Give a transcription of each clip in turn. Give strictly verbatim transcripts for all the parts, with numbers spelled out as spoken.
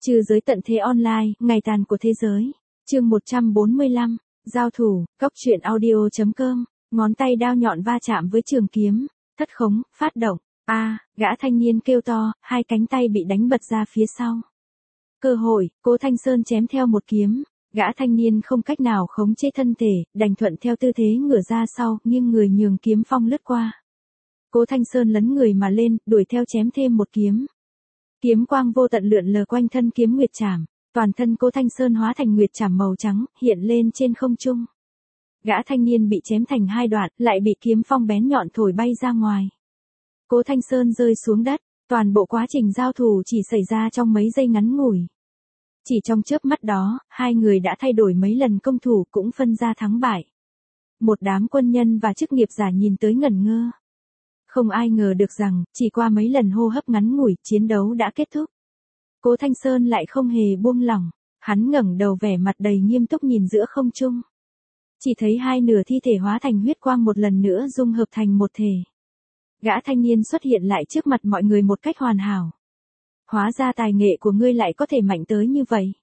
Trừ giới tận thế online, ngày tàn của thế giới. Chương một trăm bốn mươi lăm, giao thủ, cốc truyện audio chấm com, ngón tay đao nhọn va chạm với trường kiếm, thất khống, phát động. A, gã thanh niên kêu to, hai cánh tay bị đánh bật ra phía sau. Cơ hội, Cố Thanh Sơn chém theo một kiếm, gã thanh niên không cách nào khống chế thân thể, đành thuận theo tư thế ngửa ra sau, nghiêng người nhường kiếm phong lướt qua. Cố Thanh Sơn lấn người mà lên, đuổi theo chém thêm một kiếm. Kiếm quang vô tận lượn lờ quanh thân kiếm nguyệt trảm, toàn thân Cố Thanh Sơn hóa thành nguyệt trảm màu trắng, hiện lên trên không trung. Gã thanh niên bị chém thành hai đoạn, lại bị kiếm phong bén nhọn thổi bay ra ngoài. Cố Thanh Sơn rơi xuống đất, toàn bộ quá trình giao thủ chỉ xảy ra trong mấy giây ngắn ngủi. Chỉ trong chớp mắt đó, hai người đã thay đổi mấy lần công thủ cũng phân ra thắng bại. Một đám quân nhân và chức nghiệp giả nhìn tới ngẩn ngơ. Không ai ngờ được rằng, chỉ qua mấy lần hô hấp ngắn ngủi, chiến đấu đã kết thúc. Cố Thanh Sơn lại không hề buông lỏng, hắn ngẩng đầu vẻ mặt đầy nghiêm túc nhìn giữa không trung. Chỉ thấy hai nửa thi thể hóa thành huyết quang một lần nữa dung hợp thành một thể. Gã thanh niên xuất hiện lại trước mặt mọi người một cách hoàn hảo. Hóa ra tài nghệ của ngươi lại có thể mạnh tới như vậy.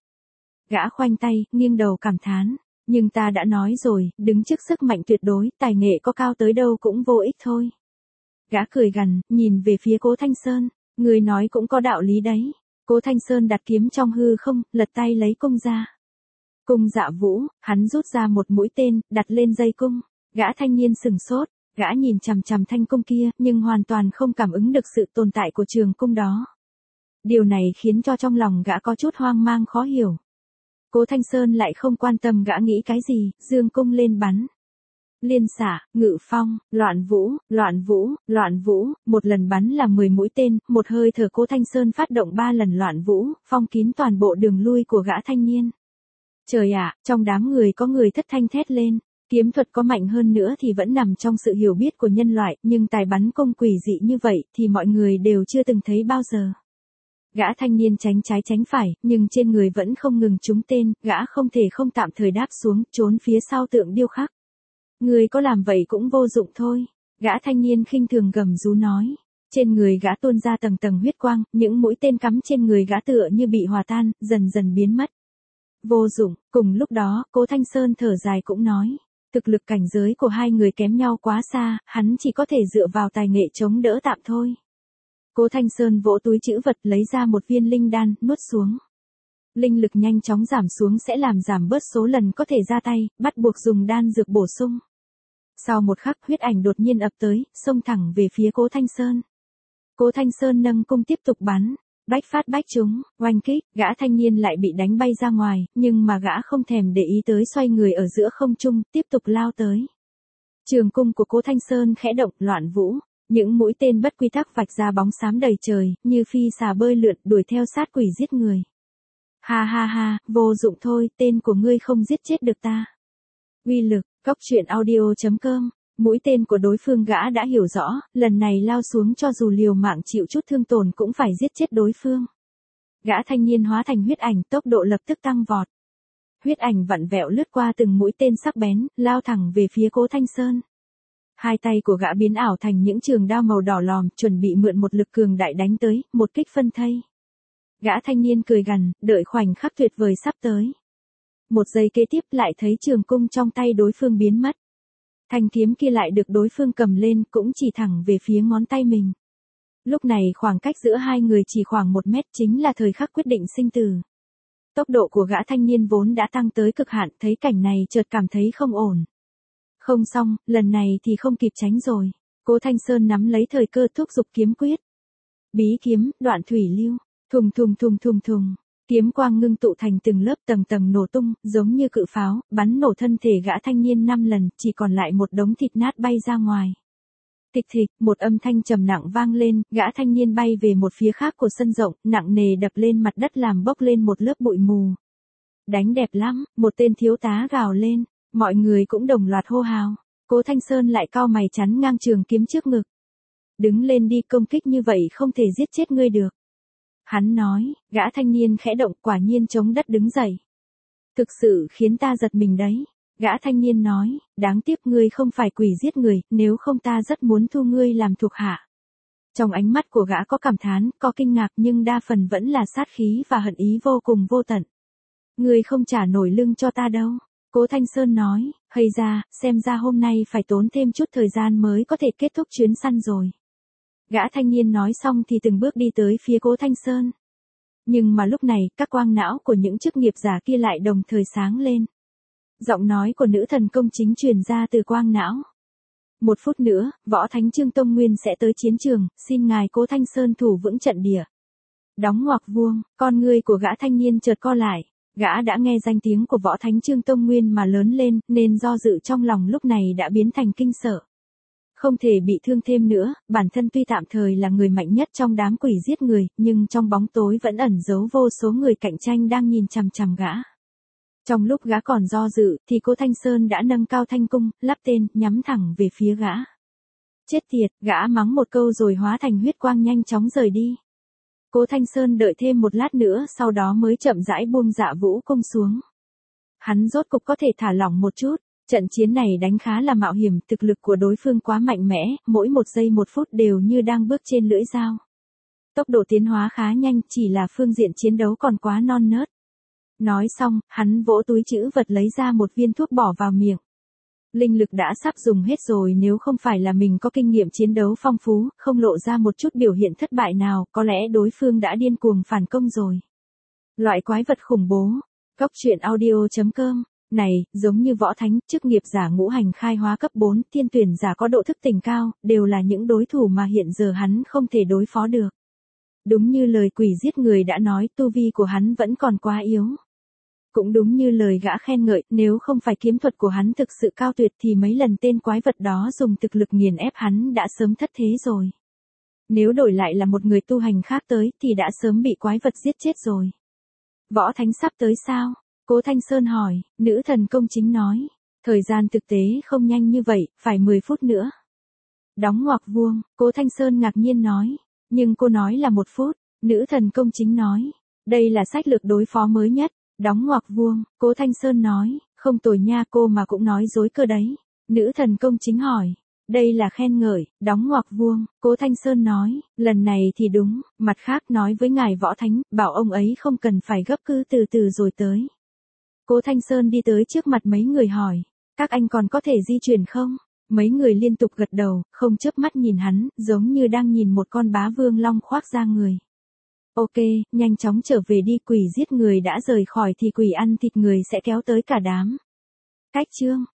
Gã khoanh tay, nghiêng đầu cảm thán. Nhưng ta đã nói rồi, đứng trước sức mạnh tuyệt đối, tài nghệ có cao tới đâu cũng vô ích thôi. Gã cười gằn, nhìn về phía Cố Thanh Sơn. Ngươi nói cũng có đạo lý đấy. Cố Thanh Sơn đặt kiếm trong hư không, lật tay lấy cung ra. Cung Dạ Vũ, hắn rút ra một mũi tên, đặt lên dây cung. Gã thanh niên sừng sốt, gã nhìn chằm chằm thanh cung kia, nhưng hoàn toàn không cảm ứng được sự tồn tại của trường cung đó. Điều này khiến cho trong lòng gã có chút hoang mang khó hiểu. Cố Thanh Sơn lại không quan tâm gã nghĩ cái gì, dương cung lên bắn. Liên xạ, ngự phong, loạn vũ, loạn vũ, loạn vũ, một lần bắn là mười mũi tên, một hơi thở Cố Thanh Sơn phát động ba lần loạn vũ, phong kín toàn bộ đường lui của gã thanh niên. Trời ạ, trong đám người có người thất thanh thét lên, kiếm thuật có mạnh hơn nữa thì vẫn nằm trong sự hiểu biết của nhân loại, nhưng tài bắn cung quỷ dị như vậy thì mọi người đều chưa từng thấy bao giờ. Gã thanh niên tránh trái tránh phải, nhưng trên người vẫn không ngừng trúng tên, gã không thể không tạm thời đáp xuống, trốn phía sau tượng điêu khắc. Người có làm vậy cũng vô dụng thôi. Gã thanh niên khinh thường gầm rú nói. Trên người gã tuôn ra tầng tầng huyết quang, những mũi tên cắm trên người gã tựa như bị hòa tan, dần dần biến mất. Vô dụng, cùng lúc đó, Cố Thanh Sơn thở dài cũng nói. Thực lực cảnh giới của hai người kém nhau quá xa, hắn chỉ có thể dựa vào tài nghệ chống đỡ tạm thôi. Cố Thanh Sơn vỗ túi trữ vật lấy ra một viên linh đan, nuốt xuống. Linh lực nhanh chóng giảm xuống sẽ làm giảm bớt số lần có thể ra tay, bắt buộc dùng đan dược bổ sung. Sau một khắc huyết ảnh đột nhiên ập tới, xông thẳng về phía Cố Thanh Sơn. Cố Thanh Sơn nâng cung tiếp tục bắn, bách phát bách trúng, oanh kích, gã thanh niên lại bị đánh bay ra ngoài, nhưng mà gã không thèm để ý tới xoay người ở giữa không trung, tiếp tục lao tới. Trường cung của Cố Thanh Sơn khẽ động, loạn vũ, những mũi tên bất quy tắc vạch ra bóng xám đầy trời, như phi xà bơi lượn đuổi theo sát quỷ giết người. Ha ha ha, vô dụng thôi, tên của ngươi không giết chết được ta. Uy lực, cốc truyện audio chấm com, mũi tên của đối phương gã đã hiểu rõ, lần này lao xuống cho dù liều mạng chịu chút thương tổn cũng phải giết chết đối phương. Gã thanh niên hóa thành huyết ảnh, tốc độ lập tức tăng vọt. Huyết ảnh vặn vẹo lướt qua từng mũi tên sắc bén, lao thẳng về phía Cố Thanh Sơn. Hai tay của gã biến ảo thành những trường đao màu đỏ lòm, chuẩn bị mượn một lực cường đại đánh tới, một kích phân thây. Gã thanh niên cười gằn, đợi khoảnh khắc tuyệt vời sắp tới. Một giây kế tiếp lại thấy trường cung trong tay đối phương biến mất. Thanh kiếm kia lại được đối phương cầm lên, cũng chỉ thẳng về phía ngón tay mình. Lúc này khoảng cách giữa hai người chỉ khoảng một mét, chính là thời khắc quyết định sinh tử. Tốc độ của gã thanh niên vốn đã tăng tới cực hạn, thấy cảnh này chợt cảm thấy không ổn. Không xong, lần này thì không kịp tránh rồi. Cố Thanh Sơn nắm lấy thời cơ thúc giục kiếm quyết. Bí kiếm, đoạn thủy lưu, thùng thùng thùng thùng thùng. Kiếm quang ngưng tụ thành từng lớp tầng tầng nổ tung, giống như cự pháo, bắn nổ thân thể gã thanh niên năm lần, chỉ còn lại một đống thịt nát bay ra ngoài. Thịch thịch, một âm thanh trầm nặng vang lên, gã thanh niên bay về một phía khác của sân rộng, nặng nề đập lên mặt đất làm bốc lên một lớp bụi mù. Đánh đẹp lắm, một tên thiếu tá gào lên, mọi người cũng đồng loạt hô hào. Cố Thanh Sơn lại cau mày chắn ngang trường kiếm trước ngực. Đứng lên đi, công kích như vậy không thể giết chết ngươi được. Hắn nói, gã thanh niên khẽ động, quả nhiên chống đất đứng dậy. Thực sự khiến ta giật mình đấy. Gã thanh niên nói, đáng tiếc ngươi không phải quỷ giết người, nếu không ta rất muốn thu ngươi làm thuộc hạ. Trong ánh mắt của gã có cảm thán, có kinh ngạc nhưng đa phần vẫn là sát khí và hận ý vô cùng vô tận. Ngươi không trả nổi lưng cho ta đâu. Cố Thanh Sơn nói, hây ra, xem ra hôm nay phải tốn thêm chút thời gian mới có thể kết thúc chuyến săn rồi. Gã thanh niên nói xong thì từng bước đi tới phía Cố Thanh Sơn. Nhưng mà lúc này, các quang não của những chức nghiệp giả kia lại đồng thời sáng lên. Giọng nói của nữ thần công chính truyền ra từ quang não. Một phút nữa, võ thánh Trương Tông Nguyên sẽ tới chiến trường, xin ngài Cố Thanh Sơn thủ vững trận địa. Đóng ngoặc vuông, con ngươi của gã thanh niên chợt co lại. Gã đã nghe danh tiếng của võ thánh Trương Tông Nguyên mà lớn lên, nên do dự trong lòng lúc này đã biến thành kinh sợ. Không thể bị thương thêm nữa, bản thân tuy tạm thời là người mạnh nhất trong đám quỷ giết người, nhưng trong bóng tối vẫn ẩn giấu vô số người cạnh tranh đang nhìn chằm chằm gã. Trong lúc gã còn do dự, thì Cố Thanh Sơn đã nâng cao thanh cung, lắp tên, nhắm thẳng về phía gã. Chết tiệt, gã mắng một câu rồi hóa thành huyết quang nhanh chóng rời đi. Cố Thanh Sơn đợi thêm một lát nữa sau đó mới chậm rãi buông Dạ Vũ cung xuống. Hắn rốt cục có thể thả lỏng một chút, trận chiến này đánh khá là mạo hiểm, thực lực của đối phương quá mạnh mẽ, mỗi một giây một phút đều như đang bước trên lưỡi dao. Tốc độ tiến hóa khá nhanh, chỉ là phương diện chiến đấu còn quá non nớt. Nói xong, hắn vỗ túi trữ vật lấy ra một viên thuốc bỏ vào miệng. Linh lực đã sắp dùng hết rồi, nếu không phải là mình có kinh nghiệm chiến đấu phong phú, không lộ ra một chút biểu hiện thất bại nào, có lẽ đối phương đã điên cuồng phản công rồi. Loại quái vật khủng bố. Góc truyện audio chấm com. Này, giống như võ thánh, chức nghiệp giả ngũ hành khai hóa cấp bốn, thiên tuyển giả có độ thức tỉnh cao, đều là những đối thủ mà hiện giờ hắn không thể đối phó được. Đúng như lời quỷ giết người đã nói, tu vi của hắn vẫn còn quá yếu. Cũng đúng như lời gã khen ngợi, nếu không phải kiếm thuật của hắn thực sự cao tuyệt thì mấy lần tên quái vật đó dùng thực lực nghiền ép hắn đã sớm thất thế rồi. Nếu đổi lại là một người tu hành khác tới thì đã sớm bị quái vật giết chết rồi. Võ thánh sắp tới sao? Cố Thanh Sơn hỏi, nữ thần công chính nói. Thời gian thực tế không nhanh như vậy, phải mười phút nữa. Đóng ngoặc vuông, Cố Thanh Sơn ngạc nhiên nói. Nhưng cô nói là một phút, nữ thần công chính nói. Đây là sách lược đối phó mới nhất. Đóng ngoặc vuông, Cố Thanh Sơn nói, không tồi nha, cô mà cũng nói dối cơ đấy. Nữ thần công chính hỏi, đây là khen ngợi, đóng ngoặc vuông, Cố Thanh Sơn nói, lần này thì đúng, mặt khác nói với ngài võ thánh, bảo ông ấy không cần phải gấp, cứ từ từ rồi tới. Cố Thanh Sơn đi tới trước mặt mấy người hỏi, các anh còn có thể di chuyển không? Mấy người liên tục gật đầu, không chớp mắt nhìn hắn, giống như đang nhìn một con bá vương long khoác ra người. Ok, nhanh chóng trở về đi, quỷ giết người đã rời khỏi thì quỷ ăn thịt người sẽ kéo tới cả đám. Cách chương